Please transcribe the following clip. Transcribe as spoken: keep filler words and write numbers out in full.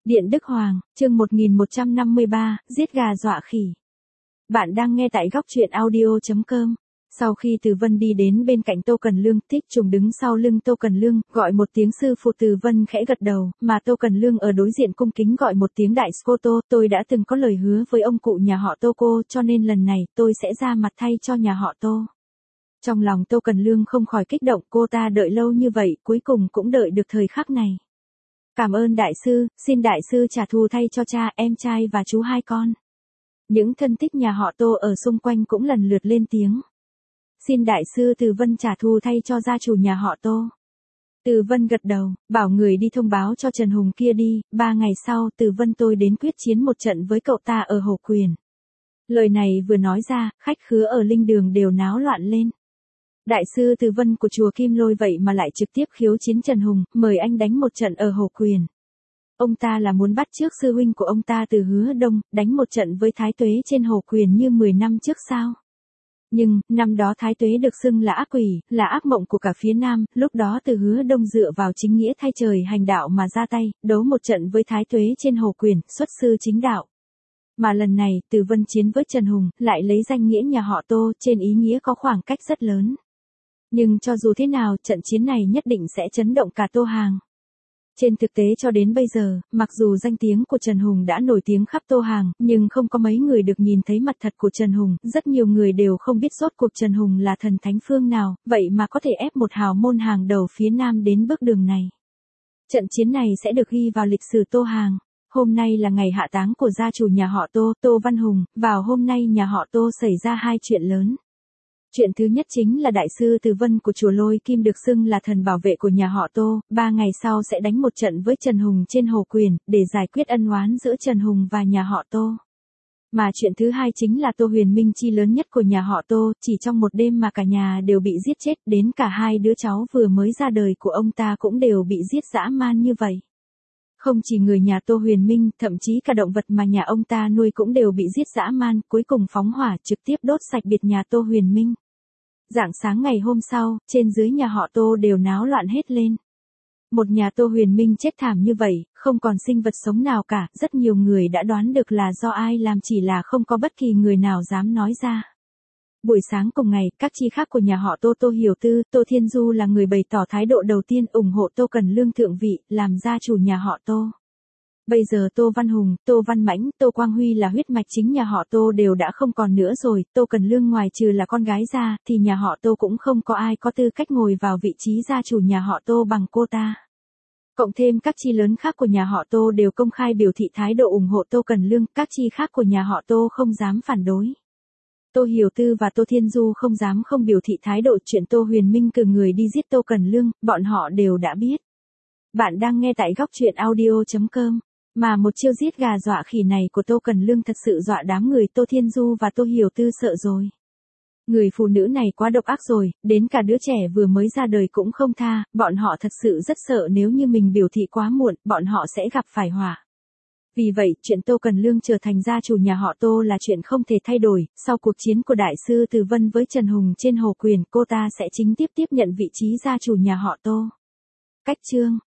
Điện Đức Hoàng, chương một nghìn một trăm năm mươi ba, giết gà dọa khỉ. Bạn đang nghe tại góc truyện audio chấm com. Sau khi Từ Vân đi đến bên cạnh Tô Cần Lương, Thích Trùng đứng sau lưng Tô Cần Lương, gọi một tiếng sư phụ. Từ Vân khẽ gật đầu, mà Tô Cần Lương ở đối diện cung kính gọi một tiếng đại cô Tô. Tôi đã từng có lời hứa với ông cụ nhà họ Tô cô, cho nên lần này tôi sẽ ra mặt thay cho nhà họ Tô. Trong lòng Tô Cần Lương không khỏi kích động, cô ta đợi lâu như vậy, cuối cùng cũng đợi được thời khắc này. Cảm ơn đại sư, xin đại sư trả thù thay cho cha, em trai và chú hai con. Những thân thích nhà họ Tô ở xung quanh cũng lần lượt lên tiếng. Xin đại sư Từ Vân trả thù thay cho gia chủ nhà họ Tô. Từ Vân gật đầu, bảo người đi thông báo cho Trần Hùng kia đi. Ba ngày sau, Từ Vân tôi đến quyết chiến một trận với cậu ta ở Hồ Quyền. Lời này vừa nói ra, khách khứa ở linh đường đều náo loạn lên. Đại sư Từ Vân của chùa Kim Lôi vậy mà lại trực tiếp khiếu chiến Trần Hùng, mời anh đánh một trận ở Hồ Quyền. Ông ta là muốn bắt chước sư huynh của ông ta Từ Hứa Đông, đánh một trận với Thái Tuế trên Hồ Quyền như mười năm trước sao. Nhưng, năm đó Thái Tuế được xưng là ác quỷ, là ác mộng của cả phía Nam, lúc đó Từ Hứa Đông dựa vào chính nghĩa thay trời hành đạo mà ra tay, đấu một trận với Thái Tuế trên Hồ Quyền, xuất sư chính đạo. Mà lần này, Từ Vân chiến với Trần Hùng, lại lấy danh nghĩa nhà họ Tô, trên ý nghĩa có khoảng cách rất lớn. Nhưng cho dù thế nào, trận chiến này nhất định sẽ chấn động cả Tô Hàng. Trên thực tế cho đến bây giờ, mặc dù danh tiếng của Trần Hùng đã nổi tiếng khắp Tô Hàng, nhưng không có mấy người được nhìn thấy mặt thật của Trần Hùng, rất nhiều người đều không biết rốt cuộc Trần Hùng là thần thánh phương nào, vậy mà có thể ép một hào môn hàng đầu phía Nam đến bước đường này. Trận chiến này sẽ được ghi vào lịch sử Tô Hàng. Hôm nay là ngày hạ táng của gia chủ nhà họ Tô, Tô Văn Hùng, vào hôm nay nhà họ Tô xảy ra hai chuyện lớn. Chuyện thứ nhất chính là đại sư Từ Vân của chùa Lôi Kim được xưng là thần bảo vệ của nhà họ Tô, ba ngày sau sẽ đánh một trận với Trần Hùng trên Hồ Quyền, để giải quyết ân oán giữa Trần Hùng và nhà họ Tô. Mà chuyện thứ hai chính là Tô Huyền Minh chi lớn nhất của nhà họ Tô, chỉ trong một đêm mà cả nhà đều bị giết chết, đến cả hai đứa cháu vừa mới ra đời của ông ta cũng đều bị giết dã man như vậy. Không chỉ người nhà Tô Huyền Minh, thậm chí cả động vật mà nhà ông ta nuôi cũng đều bị giết dã man, cuối cùng phóng hỏa trực tiếp đốt sạch biệt nhà Tô Huyền Minh. Rạng sáng ngày hôm sau, trên dưới nhà họ Tô đều náo loạn hết lên. Một nhà Tô Huyền Minh chết thảm như vậy, không còn sinh vật sống nào cả, rất nhiều người đã đoán được là do ai làm, chỉ là không có bất kỳ người nào dám nói ra. Buổi sáng cùng ngày, các chi khác của nhà họ Tô Tô Hiểu Tư, Tô Thiên Du là người bày tỏ thái độ đầu tiên ủng hộ Tô Cần Lương thượng vị, làm gia chủ nhà họ Tô. Bây giờ Tô Văn Hùng, Tô Văn Mãnh, Tô Quang Huy là huyết mạch chính nhà họ Tô đều đã không còn nữa rồi, Tô Cần Lương ngoài trừ là con gái ra, thì nhà họ Tô cũng không có ai có tư cách ngồi vào vị trí gia chủ nhà họ Tô bằng cô ta. Cộng thêm các chi lớn khác của nhà họ Tô đều công khai biểu thị thái độ ủng hộ Tô Cần Lương, các chi khác của nhà họ Tô không dám phản đối. Tô Hiểu Tư và Tô Thiên Du không dám không biểu thị thái độ, chuyện Tô Huyền Minh cử người đi giết Tô Cần Lương, bọn họ đều đã biết. Bạn đang nghe tại góc truyện audio chấm com. Mà một chiêu giết gà dọa khỉ này của Tô Cần Lương thật sự dọa đám người Tô Thiên Du và Tô Hiểu Tư sợ rồi. Người phụ nữ này quá độc ác rồi, đến cả đứa trẻ vừa mới ra đời cũng không tha, bọn họ thật sự rất sợ nếu như mình biểu thị quá muộn, bọn họ sẽ gặp phải họa. Vì vậy, chuyện Tô Cần Lương trở thành gia chủ nhà họ Tô là chuyện không thể thay đổi, sau cuộc chiến của đại sư Từ Vân với Trần Hùng trên Hồ Quyền, cô ta sẽ chính tiếp tiếp nhận vị trí gia chủ nhà họ Tô. Cách chương